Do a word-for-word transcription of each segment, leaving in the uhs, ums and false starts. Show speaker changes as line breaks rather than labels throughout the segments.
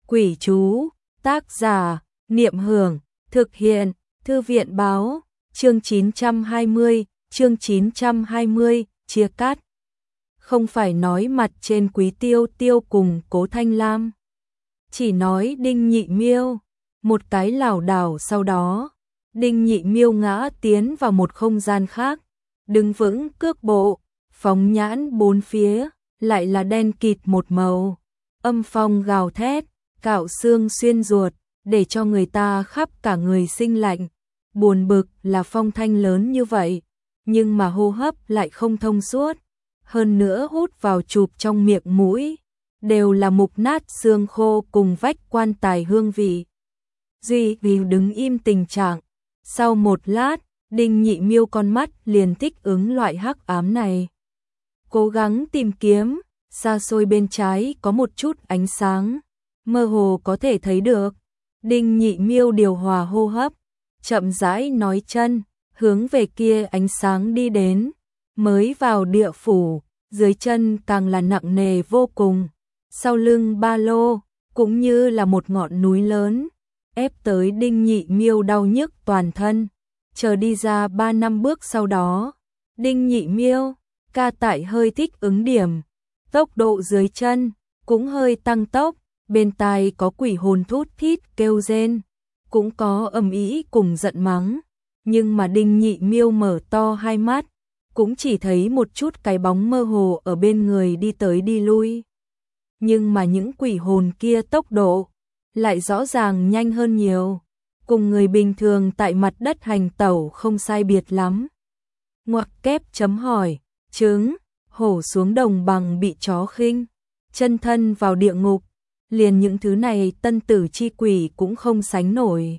Quỷ chú, tác giả, Niệm Hưởng, thực hiện, Thư viện báo, chương chín trăm hai mươi, chương chín trăm hai mươi, chia cắt. Không phải nói mặt trên Quý Tiêu Tiêu cùng Cố Thanh Lam, chỉ nói Đinh Nhị Miêu, một cái lảo đảo sau đó, Đinh Nhị Miêu ngã tiến vào một không gian khác, đứng vững cước bộ, phóng nhãn bốn phía, lại là đen kịt một màu, âm phong gào thét, cạo xương xuyên ruột, để cho người ta khắp cả người sinh lạnh. Buồn bực là phong thanh lớn như vậy, nhưng mà hô hấp lại không thông suốt, hơn nữa hút vào chụp trong miệng mũi, đều là mục nát xương khô cùng vách quan tài hương vị. Duy vì đứng im tình trạng, sau một lát, Đinh Nhị Miêu con mắt liền thích ứng loại hắc ám này. Cố gắng tìm kiếm, xa xôi bên trái có một chút ánh sáng, mơ hồ có thể thấy được. Đinh Nhị Miêu điều hòa hô hấp, chậm rãi nói chân, hướng về kia ánh sáng đi đến. Mới vào địa phủ, dưới chân càng là nặng nề vô cùng. Sau lưng ba lô, cũng như là một ngọn núi lớn, ép tới Đinh Nhị Miêu đau nhức toàn thân. Chờ đi ra ba năm bước sau đó, Đinh Nhị Miêu, ca tại hơi thích ứng điểm. Tốc độ dưới chân, cũng hơi tăng tốc, bên tai có quỷ hồn thút thít kêu rên, cũng có ầm ĩ cùng giận mắng. Nhưng mà Đinh Nhị Miêu mở to hai mắt, cũng chỉ thấy một chút cái bóng mơ hồ ở bên người đi tới đi lui. Nhưng mà những quỷ hồn kia tốc độ lại rõ ràng nhanh hơn nhiều, cùng người bình thường tại mặt đất hành tẩu không sai biệt lắm. Ngoặc kép chấm hỏi, trứng, hổ xuống đồng bằng bị chó khinh, chân thân vào địa ngục, liền những thứ này tân tử chi quỷ cũng không sánh nổi.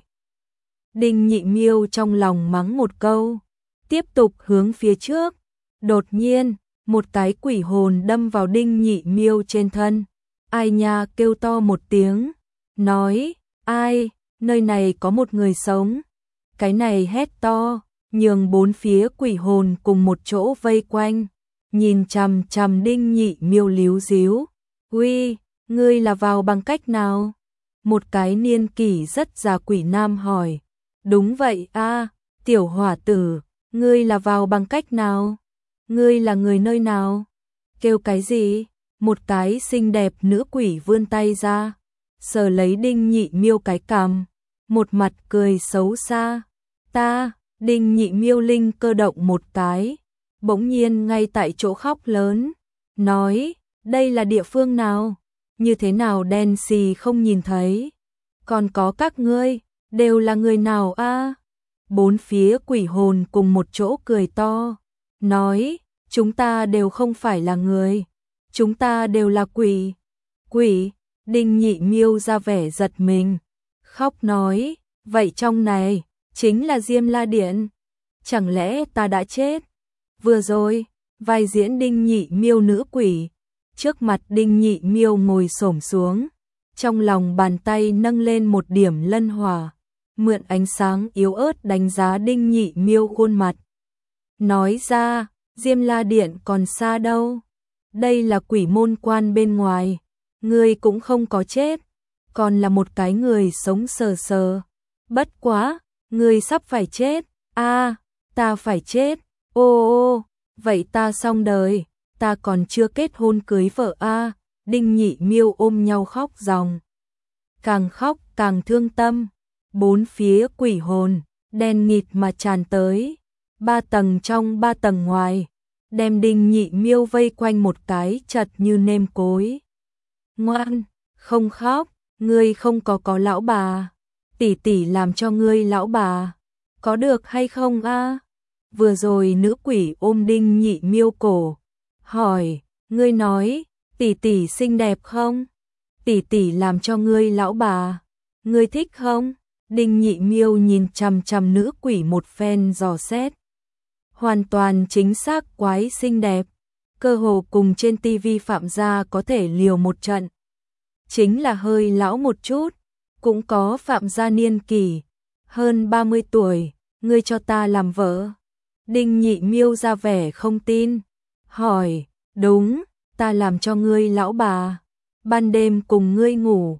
Đinh Nhị Miêu trong lòng mắng một câu, tiếp tục hướng phía trước. Đột nhiên, một cái quỷ hồn đâm vào Đinh Nhị Miêu trên thân. Ai nha kêu to một tiếng, nói, ai, nơi này có một người sống. Cái này hét to, nhường bốn phía quỷ hồn cùng một chỗ vây quanh, nhìn chằm chằm Đinh Nhị Miêu líu díu. Uy, ngươi là vào bằng cách nào? Một cái niên kỷ rất già quỷ nam hỏi. Đúng vậy a, tiểu hỏa tử, ngươi là vào bằng cách nào? Ngươi là người nơi nào? Kêu cái gì? Một cái xinh đẹp nữ quỷ vươn tay ra, sờ lấy Đinh Nhị Miêu cái cằm, một mặt cười xấu xa. Ta, Đinh Nhị Miêu linh cơ động một cái, bỗng nhiên ngay tại chỗ khóc lớn, nói, đây là địa phương nào? Như thế nào đen xì không nhìn thấy? Còn có các ngươi, đều là người nào a? Bốn phía quỷ hồn cùng một chỗ cười to, nói, chúng ta đều không phải là người, chúng ta đều là quỷ. Quỷ? Đinh Nhị Miêu ra vẻ giật mình, khóc nói, vậy trong này chính là Diêm La Điện, chẳng lẽ ta đã chết? Vừa rồi, vai diễn Đinh Nhị Miêu nữ quỷ, trước mặt Đinh Nhị Miêu ngồi xổm xuống, trong lòng bàn tay nâng lên một điểm lân hỏa, mượn ánh sáng yếu ớt đánh giá Đinh Nhị Miêu khuôn mặt. Nói ra, Diêm La Điện còn xa đâu, đây là quỷ môn quan bên ngoài, ngươi cũng không có chết, còn là một cái người sống sờ sờ. Bất quá, ngươi sắp phải chết, a, ta phải chết, ô ô, vậy ta xong đời, ta còn chưa kết hôn cưới vợ a. Đinh Nhị Miêu ôm nhau khóc ròng, càng khóc càng thương tâm. Bốn phía quỷ hồn, đen nghịt mà tràn tới, ba tầng trong ba tầng ngoài, đem Đinh Nhị Miêu vây quanh một cái chật như nêm cối. Ngoan, không khóc, ngươi không có có lão bà, tỷ tỷ làm cho ngươi lão bà, có được hay không a? Vừa rồi nữ quỷ ôm Đinh Nhị Miêu cổ, hỏi, ngươi nói, tỷ tỷ xinh đẹp không? Tỷ tỷ làm cho ngươi lão bà, ngươi thích không? Đinh Nhị Miêu nhìn chằm chằm nữ quỷ một phen dò xét. Hoàn toàn chính xác quái xinh đẹp, cơ hồ cùng trên tivi Phạm gia có thể liều một trận. Chính là hơi lão một chút, cũng có Phạm gia niên kỷ, hơn ba mươi tuổi, ngươi cho ta làm vợ. Đinh Nhị Miêu ra vẻ không tin, hỏi, đúng, ta làm cho ngươi lão bà, ban đêm cùng ngươi ngủ,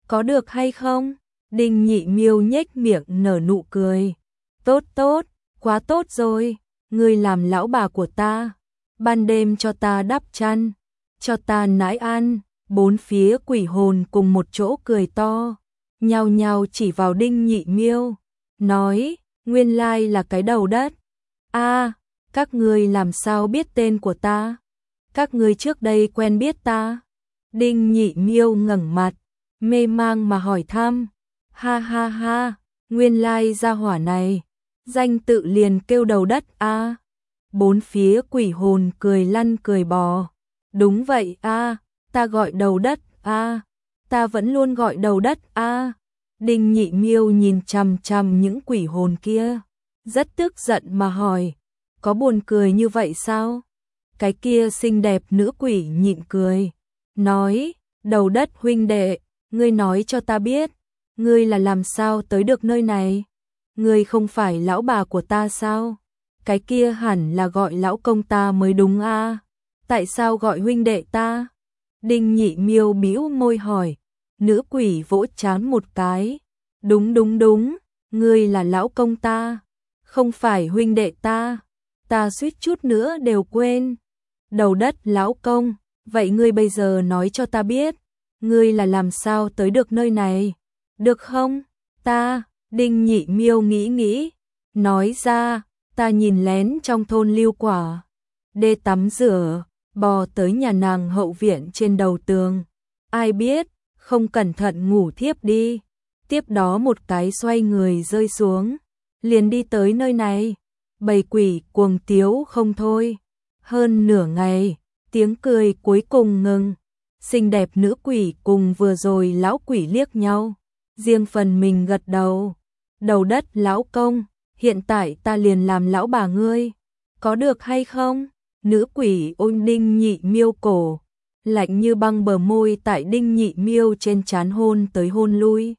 có được hay không? Đinh Nhị Miêu nhếch miệng nở nụ cười. Tốt tốt, quá tốt rồi, ngươi làm lão bà của ta, ban đêm cho ta đắp chăn, cho ta nãi ăn. Bốn phía quỷ hồn cùng một chỗ cười to, nhao nhao chỉ vào Đinh Nhị Miêu, nói, nguyên lai là cái đầu đất. A, à, các ngươi làm sao biết tên của ta? Các ngươi trước đây quen biết ta? Đinh Nhị Miêu ngẩng mặt, mê mang mà hỏi thăm. Ha ha ha, nguyên lai gia hỏa này, danh tự liền kêu đầu đất a. À. Bốn phía quỷ hồn cười lăn cười bò. Đúng vậy a, à, ta gọi đầu đất a, à, ta vẫn luôn gọi đầu đất a. À. Đinh Nhị Miêu nhìn chằm chằm những quỷ hồn kia, rất tức giận mà hỏi, có buồn cười như vậy sao? Cái kia xinh đẹp nữ quỷ nhịn cười, nói, đầu đất huynh đệ, ngươi nói cho ta biết, ngươi là làm sao tới được nơi này? Ngươi không phải lão bà của ta sao? Cái kia hẳn là gọi lão công ta mới đúng a. À? Tại sao gọi huynh đệ ta? Đinh Nhị Miêu bĩu môi hỏi. Nữ quỷ vỗ trán một cái. Đúng đúng đúng, ngươi là lão công ta, không phải huynh đệ ta. Ta suýt chút nữa đều quên. Đầu đất lão công, vậy ngươi bây giờ nói cho ta biết, ngươi là làm sao tới được nơi này, được không? Ta, Đinh Nhị Miêu nghĩ nghĩ, nói ra, ta nhìn lén trong thôn Lưu Quả, đê tắm rửa, bò tới nhà nàng hậu viện trên đầu tường. Ai biết, không cẩn thận ngủ thiếp đi, tiếp đó một cái xoay người rơi xuống, liền đi tới nơi này. Bầy quỷ cuồng tiếu không thôi. Hơn nửa ngày, tiếng cười cuối cùng ngừng. Xinh đẹp nữ quỷ cùng vừa rồi lão quỷ liếc nhau, riêng phần mình gật đầu. Đầu đất lão công, hiện tại ta liền làm lão bà ngươi, có được hay không? Nữ quỷ ôm Đinh Nhị Miêu cổ, lạnh như băng bờ môi tại Đinh Nhị Miêu trên trán hôn tới hôn lui.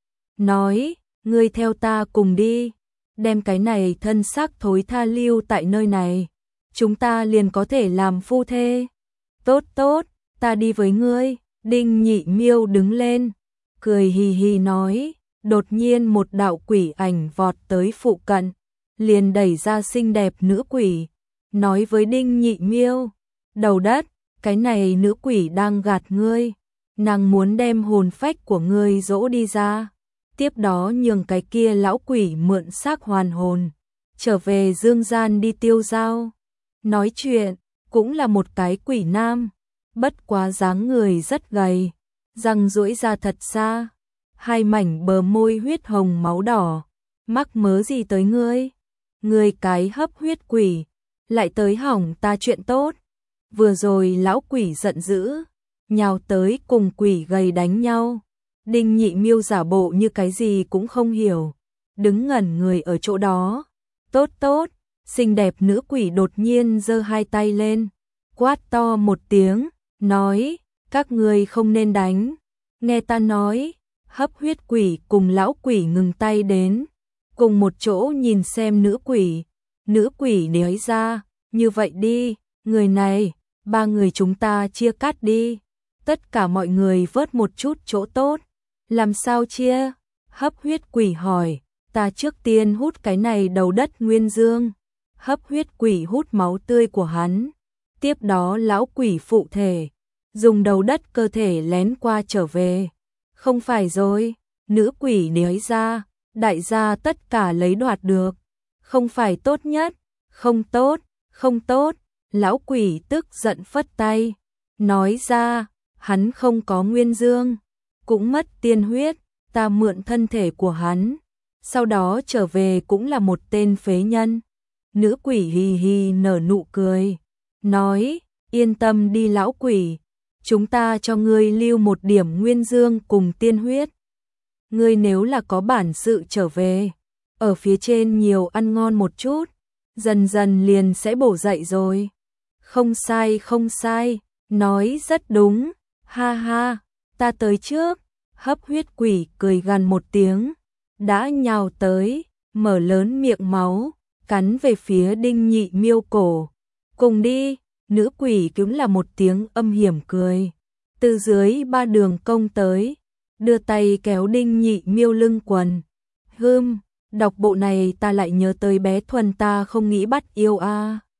Nói, ngươi theo ta cùng đi, đem cái này thân xác thối tha lưu tại nơi này, chúng ta liền có thể làm phu thê. Tốt tốt, ta đi với ngươi. Đinh Nhị Miêu đứng lên, cười hì hì nói, đột nhiên một đạo quỷ ảnh vọt tới phụ cận, liền đẩy ra xinh đẹp nữ quỷ, nói với Đinh Nhị Miêu, đầu đất, cái này nữ quỷ đang gạt ngươi, nàng muốn đem hồn phách của ngươi dỗ đi ra, tiếp đó nhường cái kia lão quỷ mượn xác hoàn hồn, trở về dương gian đi tiêu dao. Nói chuyện, cũng là một cái quỷ nam, bất quá dáng người rất gầy, răng duỗi ra thật xa, hai mảnh bờ môi huyết hồng máu đỏ, mắc mớ gì tới ngươi? Ngươi cái hấp huyết quỷ, lại tới hỏng ta chuyện tốt. Vừa rồi lão quỷ giận dữ, nhào tới cùng quỷ gầy đánh nhau. Đinh Nhị Miêu giả bộ như cái gì cũng không hiểu, đứng ngẩn người ở chỗ đó. Tốt tốt, xinh đẹp nữ quỷ đột nhiên giơ hai tay lên, quát to một tiếng, nói, các ngươi không nên đánh, nghe ta nói. Hấp huyết quỷ cùng lão quỷ ngừng tay đến, cùng một chỗ nhìn xem nữ quỷ. Nữ quỷ nói ra, như vậy đi, người này, ba người chúng ta chia cắt đi, tất cả mọi người vớt một chút chỗ tốt. Làm sao chia? Hấp huyết quỷ hỏi, ta trước tiên hút cái này đầu đất nguyên dương. Hấp huyết quỷ hút máu tươi của hắn, tiếp đó lão quỷ phụ thể, dùng đầu đất cơ thể lén qua trở về. Không phải rồi, nữ quỷ nói ra, đại gia tất cả lấy đoạt được, không phải tốt nhất, không tốt, không tốt. Lão quỷ tức giận phất tay, nói ra, hắn không có nguyên dương, cũng mất tiên huyết, ta mượn thân thể của hắn, sau đó trở về cũng là một tên phế nhân. Nữ quỷ hì hì nở nụ cười, nói, yên tâm đi lão quỷ, chúng ta cho ngươi lưu một điểm nguyên dương cùng tiên huyết. Ngươi nếu là có bản sự trở về, ở phía trên nhiều ăn ngon một chút, dần dần liền sẽ bổ dậy rồi. Không sai không sai, nói rất đúng, ha ha, ta tới trước. Hấp huyết quỷ cười gằn một tiếng, đã nhào tới, mở lớn miệng máu, cắn về phía Đinh Nhị Miêu cổ. Cùng đi, nữ quỷ cũng là một tiếng âm hiểm cười, từ dưới ba đường công tới. đưa tay kéo Đinh Nhị Miêu lưng quần. Hưm, đọc bộ này ta lại nhớ tới bé Thuần ta không nghĩ bắt yêu a. À.